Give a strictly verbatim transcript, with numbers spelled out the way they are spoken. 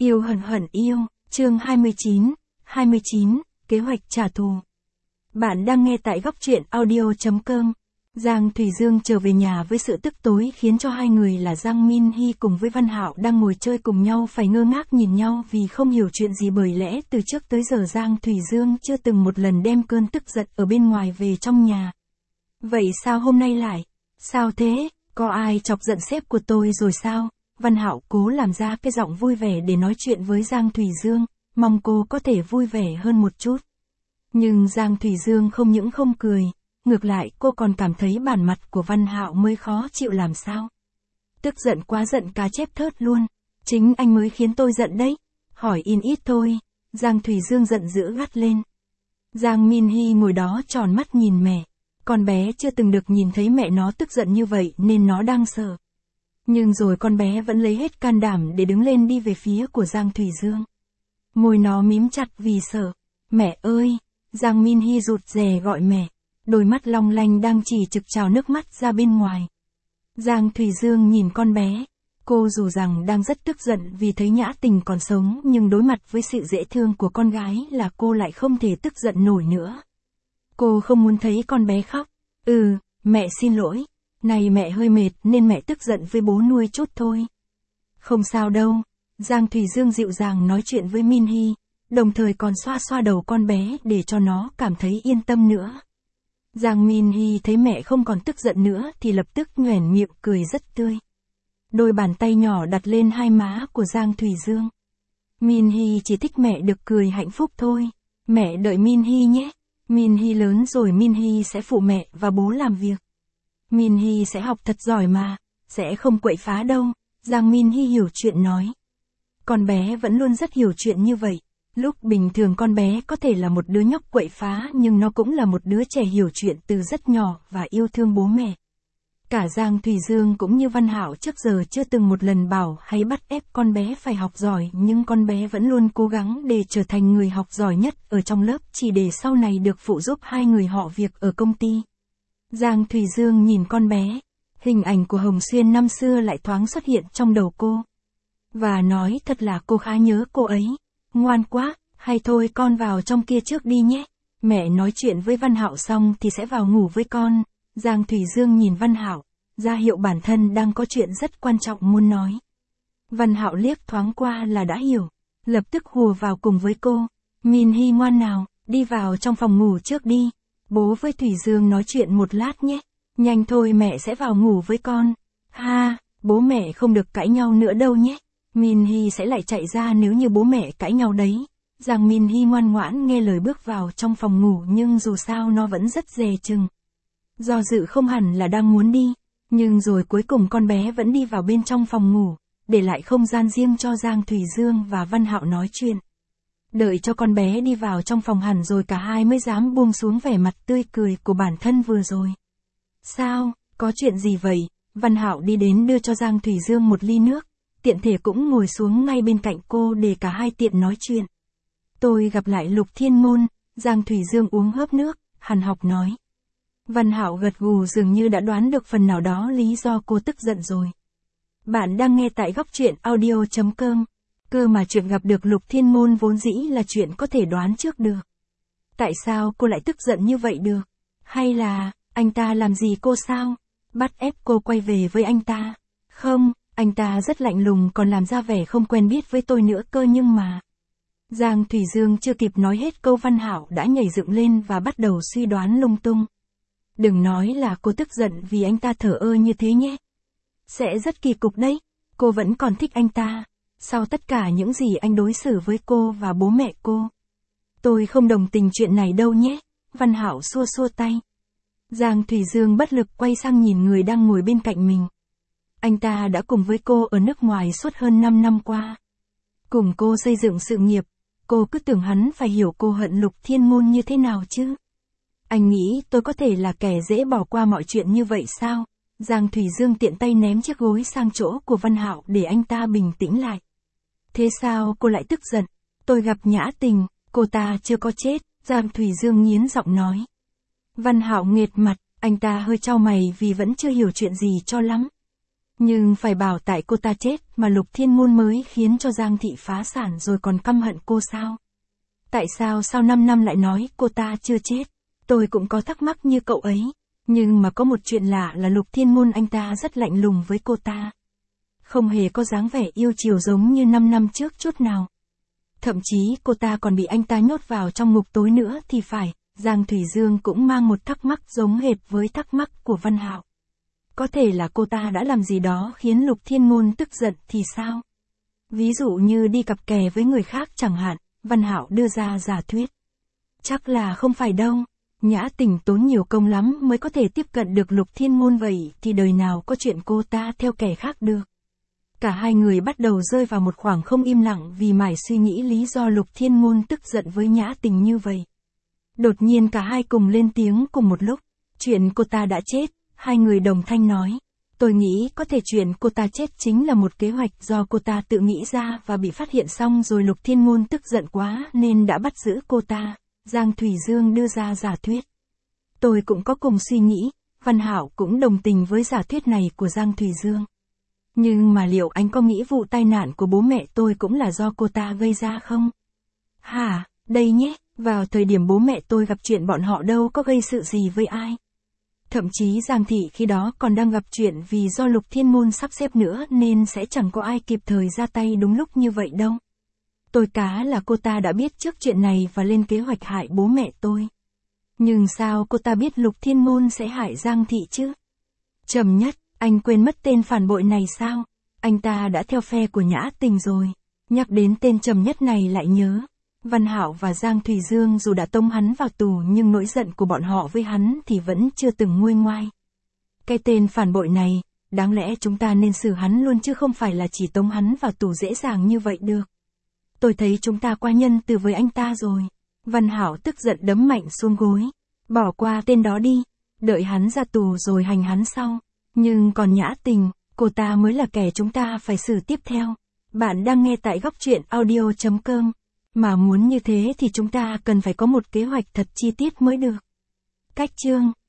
Yêu hận hận yêu, chương hai mươi chín, hai mươi chín, kế hoạch trả thù. Bạn đang nghe tại góc truyện audio chấm com. Giang Thủy Dương trở về nhà với sự tức tối khiến cho hai người là Giang Min Hy cùng với Văn Hạo đang ngồi chơi cùng nhau phải ngơ ngác nhìn nhau vì không hiểu chuyện gì, bởi lẽ từ trước tới giờ Giang Thủy Dương chưa từng một lần đem cơn tức giận ở bên ngoài về trong nhà. Vậy sao hôm nay lại? Sao thế? Có ai chọc giận sếp của tôi rồi sao? Văn Hạo cố làm ra cái giọng vui vẻ để nói chuyện với Giang Thủy Dương, mong cô có thể vui vẻ hơn một chút. Nhưng Giang Thủy Dương không những không cười, ngược lại cô còn cảm thấy bản mặt của Văn Hạo mới khó chịu làm sao. Tức giận quá giận cá chép thớt luôn, chính anh mới khiến tôi giận đấy, hỏi in ít thôi, Giang Thủy Dương giận dữ gắt lên. Giang Min Hy ngồi đó tròn mắt nhìn mẹ, con bé chưa từng được nhìn thấy mẹ nó tức giận như vậy nên nó đang sợ. Nhưng rồi con bé vẫn lấy hết can đảm để đứng lên đi về phía của Giang Thủy Dương. Môi nó mím chặt vì sợ. Mẹ ơi! Giang Min Hy rụt rè gọi mẹ. Đôi mắt long lanh đang chỉ trực trào nước mắt ra bên ngoài. Giang Thủy Dương nhìn con bé. Cô dù rằng đang rất tức giận vì thấy Nhã Tình còn sống, nhưng đối mặt với sự dễ thương của con gái là cô lại không thể tức giận nổi nữa. Cô không muốn thấy con bé khóc. Ừ, mẹ xin lỗi. Này mẹ hơi mệt nên mẹ tức giận với bố nuôi chút thôi. Không sao đâu. Giang Thủy Dương dịu dàng nói chuyện với Min Hy, đồng thời còn xoa xoa đầu con bé để cho nó cảm thấy yên tâm nữa. Giang Min Hy thấy mẹ không còn tức giận nữa thì lập tức nhoẻn miệng cười rất tươi. Đôi bàn tay nhỏ đặt lên hai má của Giang Thủy Dương. Min Hy chỉ thích mẹ được cười hạnh phúc thôi. Mẹ đợi Min Hy nhé. Min Hy lớn rồi Min Hy sẽ phụ mẹ và bố làm việc. Min Hy sẽ học thật giỏi mà, sẽ không quậy phá đâu, Giang Min Hy hiểu chuyện nói. Con bé vẫn luôn rất hiểu chuyện như vậy. Lúc bình thường con bé có thể là một đứa nhóc quậy phá nhưng nó cũng là một đứa trẻ hiểu chuyện từ rất nhỏ và yêu thương bố mẹ. Cả Giang Thủy Dương cũng như Văn Hạo trước giờ chưa từng một lần bảo hay bắt ép con bé phải học giỏi, nhưng con bé vẫn luôn cố gắng để trở thành người học giỏi nhất ở trong lớp chỉ để sau này được phụ giúp hai người họ việc ở công ty. Giang Thủy Dương nhìn con bé, hình ảnh của Hồng Xuyên năm xưa lại thoáng xuất hiện trong đầu cô. Và nói thật là cô khá nhớ cô ấy. Ngoan quá, hay thôi con vào trong kia trước đi nhé. Mẹ nói chuyện với Văn Hạo xong thì sẽ vào ngủ với con. Giang Thủy Dương nhìn Văn Hạo, ra hiệu bản thân đang có chuyện rất quan trọng muốn nói. Văn Hạo liếc thoáng qua là đã hiểu, lập tức hùa vào cùng với cô. Min Hy ngoan nào, đi vào trong phòng ngủ trước đi. Bố với Thủy Dương nói chuyện một lát nhé. Nhanh thôi mẹ sẽ vào ngủ với con. Ha, bố mẹ không được cãi nhau nữa đâu nhé. Min Hy sẽ lại chạy ra nếu như bố mẹ cãi nhau đấy. Giang Min Hy ngoan ngoãn nghe lời bước vào trong phòng ngủ, nhưng dù sao nó vẫn rất dè chừng. Do dự không hẳn là đang muốn đi, nhưng rồi cuối cùng con bé vẫn đi vào bên trong phòng ngủ, để lại không gian riêng cho Giang Thủy Dương và Văn Hạo nói chuyện. Đợi cho con bé đi vào trong phòng hẳn rồi cả hai mới dám buông xuống vẻ mặt tươi cười của bản thân vừa rồi. Sao, có chuyện gì vậy? Văn Hạo đi đến đưa cho Giang Thủy Dương một ly nước, tiện thể cũng ngồi xuống ngay bên cạnh cô để cả hai tiện nói chuyện. Tôi gặp lại Lục Thiên Ngôn. Giang Thủy Dương uống hớp nước, hằn học nói. Văn Hạo gật gù dường như đã đoán được phần nào đó lý do cô tức giận rồi. Bạn đang nghe tại góc truyện audio chấm com. Cơ mà chuyện gặp được Lục Thiên Ngôn vốn dĩ là chuyện có thể đoán trước được. Tại sao cô lại tức giận như vậy được? Hay là, anh ta làm gì cô sao? Bắt ép cô quay về với anh ta? Không, anh ta rất lạnh lùng còn làm ra vẻ không quen biết với tôi nữa cơ nhưng mà... Giang Thủy Dương chưa kịp nói hết câu Văn Hạo đã nhảy dựng lên và bắt đầu suy đoán lung tung. Đừng nói là cô tức giận vì anh ta thờ ơ như thế nhé. Sẽ rất kỳ cục đấy, cô vẫn còn thích anh ta. Sau tất cả những gì anh đối xử với cô và bố mẹ cô. Tôi không đồng tình chuyện này đâu nhé. Văn Hạo xua xua tay. Giang Thủy Dương bất lực quay sang nhìn người đang ngồi bên cạnh mình. Anh ta đã cùng với cô ở nước ngoài suốt hơn năm năm qua. Cùng cô xây dựng sự nghiệp, cô cứ tưởng hắn phải hiểu cô hận Lục Thiên Ngôn như thế nào chứ. Anh nghĩ tôi có thể là kẻ dễ bỏ qua mọi chuyện như vậy sao? Giang Thủy Dương tiện tay ném chiếc gối sang chỗ của Văn Hạo để anh ta bình tĩnh lại. Thế sao cô lại tức giận? Tôi gặp Nhã Tình, cô ta chưa có chết, Giang Thủy Dương nghiến giọng nói. Văn Hạo nghệt mặt, anh ta hơi chau mày vì vẫn chưa hiểu chuyện gì cho lắm. Nhưng phải bảo tại cô ta chết mà Lục Thiên Ngôn mới khiến cho Giang Thị phá sản rồi còn căm hận cô sao? Tại sao sau năm năm lại nói cô ta chưa chết? Tôi cũng có thắc mắc như cậu ấy. Nhưng mà có một chuyện lạ là Lục Thiên Ngôn anh ta rất lạnh lùng với cô ta. Không hề có dáng vẻ yêu chiều giống như năm năm trước chút nào. Thậm chí cô ta còn bị anh ta nhốt vào trong ngục tối nữa thì phải. Giang Thủy Dương cũng mang một thắc mắc giống hệt với thắc mắc của Văn Hạo. Có thể là cô ta đã làm gì đó khiến Lục Thiên Ngôn tức giận thì sao? Ví dụ như đi cặp kè với người khác chẳng hạn, Văn Hạo đưa ra giả thuyết. Chắc là không phải đâu. Nhã Tình tốn nhiều công lắm mới có thể tiếp cận được Lục Thiên Ngôn vậy thì đời nào có chuyện cô ta theo kẻ khác được. Cả hai người bắt đầu rơi vào một khoảng không im lặng vì mải suy nghĩ lý do Lục Thiên Ngôn tức giận với Nhã Tình như vậy. Đột nhiên cả hai cùng lên tiếng cùng một lúc. Chuyện cô ta đã chết, hai người đồng thanh nói. Tôi nghĩ có thể chuyện cô ta chết chính là một kế hoạch do cô ta tự nghĩ ra và bị phát hiện xong rồi Lục Thiên Ngôn tức giận quá nên đã bắt giữ cô ta. Giang Thủy Dương đưa ra giả thuyết. Tôi cũng có cùng suy nghĩ, Văn Hạo cũng đồng tình với giả thuyết này của Giang Thủy Dương. Nhưng mà liệu anh có nghĩ vụ tai nạn của bố mẹ tôi cũng là do cô ta gây ra không? Hả, đây nhé, vào thời điểm bố mẹ tôi gặp chuyện bọn họ đâu có gây sự gì với ai. Thậm chí Giang Thị khi đó còn đang gặp chuyện vì do Lục Thiên Ngôn sắp xếp nữa nên sẽ chẳng có ai kịp thời ra tay đúng lúc như vậy đâu. Tôi cá là cô ta đã biết trước chuyện này và lên kế hoạch hại bố mẹ tôi. Nhưng sao cô ta biết Lục Thiên Ngôn sẽ hại Giang Thị chứ? Trầm Nhất, anh quên mất tên phản bội này sao? Anh ta đã theo phe của Nhã Tình rồi. Nhắc đến tên Trầm Nhất này lại nhớ. Văn Hạo và Giang Thủy Dương dù đã tống hắn vào tù nhưng nỗi giận của bọn họ với hắn thì vẫn chưa từng nguôi ngoai. Cái tên phản bội này, đáng lẽ chúng ta nên xử hắn luôn chứ không phải là chỉ tống hắn vào tù dễ dàng như vậy được. Tôi thấy chúng ta quá nhân từ với anh ta rồi. Văn Hạo tức giận đấm mạnh xuống gối. Bỏ qua tên đó đi. Đợi hắn ra tù rồi hành hắn sau. Nhưng còn Nhã Tình, cô ta mới là kẻ chúng ta phải xử tiếp theo. Bạn đang nghe tại góc truyện audio chấm com. Mà muốn như thế thì chúng ta cần phải có một kế hoạch thật chi tiết mới được. Cách chương